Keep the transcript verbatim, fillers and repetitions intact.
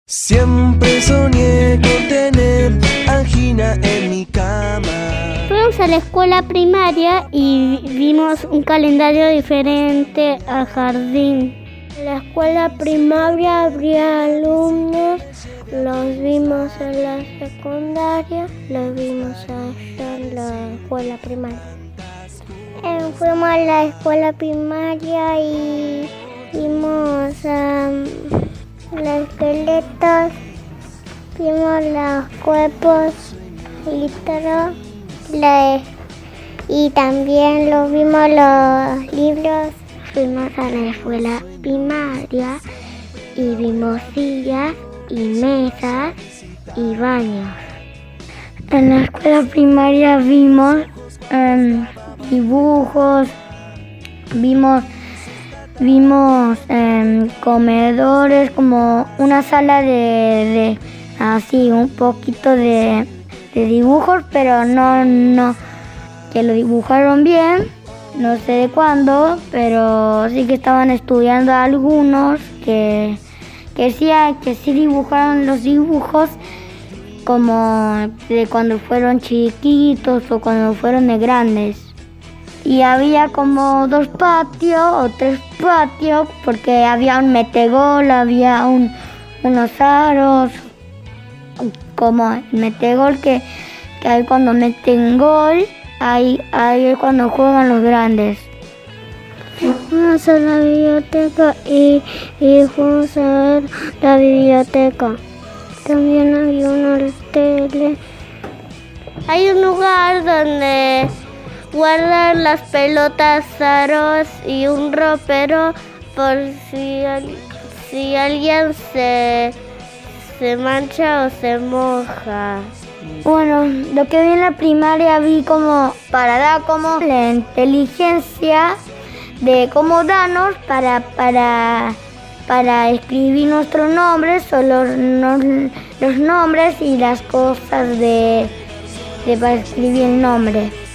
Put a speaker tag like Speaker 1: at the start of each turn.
Speaker 1: Siempre soñé con tener angina en mi cama.
Speaker 2: Fuimos a la escuela primaria y vimos un calendario diferente al jardín. En la escuela primaria habría alumnos, los vimos en la secundaria, los vimos allá en la escuela primaria. Eh, fuimos a la escuela primaria y vimos um, los esqueletos, vimos los cuerpos, litros, la, y también los vimos los libros. Fuimos a la escuela primaria y vimos sillas y mesas y baños. En la escuela primaria vimos um, dibujos, vimos, vimos um, comedores, como una sala de, de así, un poquito de, de dibujos, pero no, no, que lo dibujaron bien. No sé de cuándo, pero sí que estaban estudiando algunos que, que, sí, que sí dibujaron los dibujos como de cuando fueron chiquitos o cuando fueron de grandes. Y había como dos patios o tres patios porque había un metegol, había un, unos aros, como el metegol que, que hay cuando meten gol. Ahí, ahí es cuando juegan los grandes. Fuimos a la biblioteca y, y fuimos a ver la biblioteca. También había una tele. Hay un lugar donde guardan las pelotas, aros y un ropero por si, si alguien se, se mancha o se moja. Bueno, lo que vi en la primaria vi como para dar como la inteligencia de cómo darnos para, para, para escribir nuestros nombres o los, no, los nombres y las cosas de, de para escribir el nombre.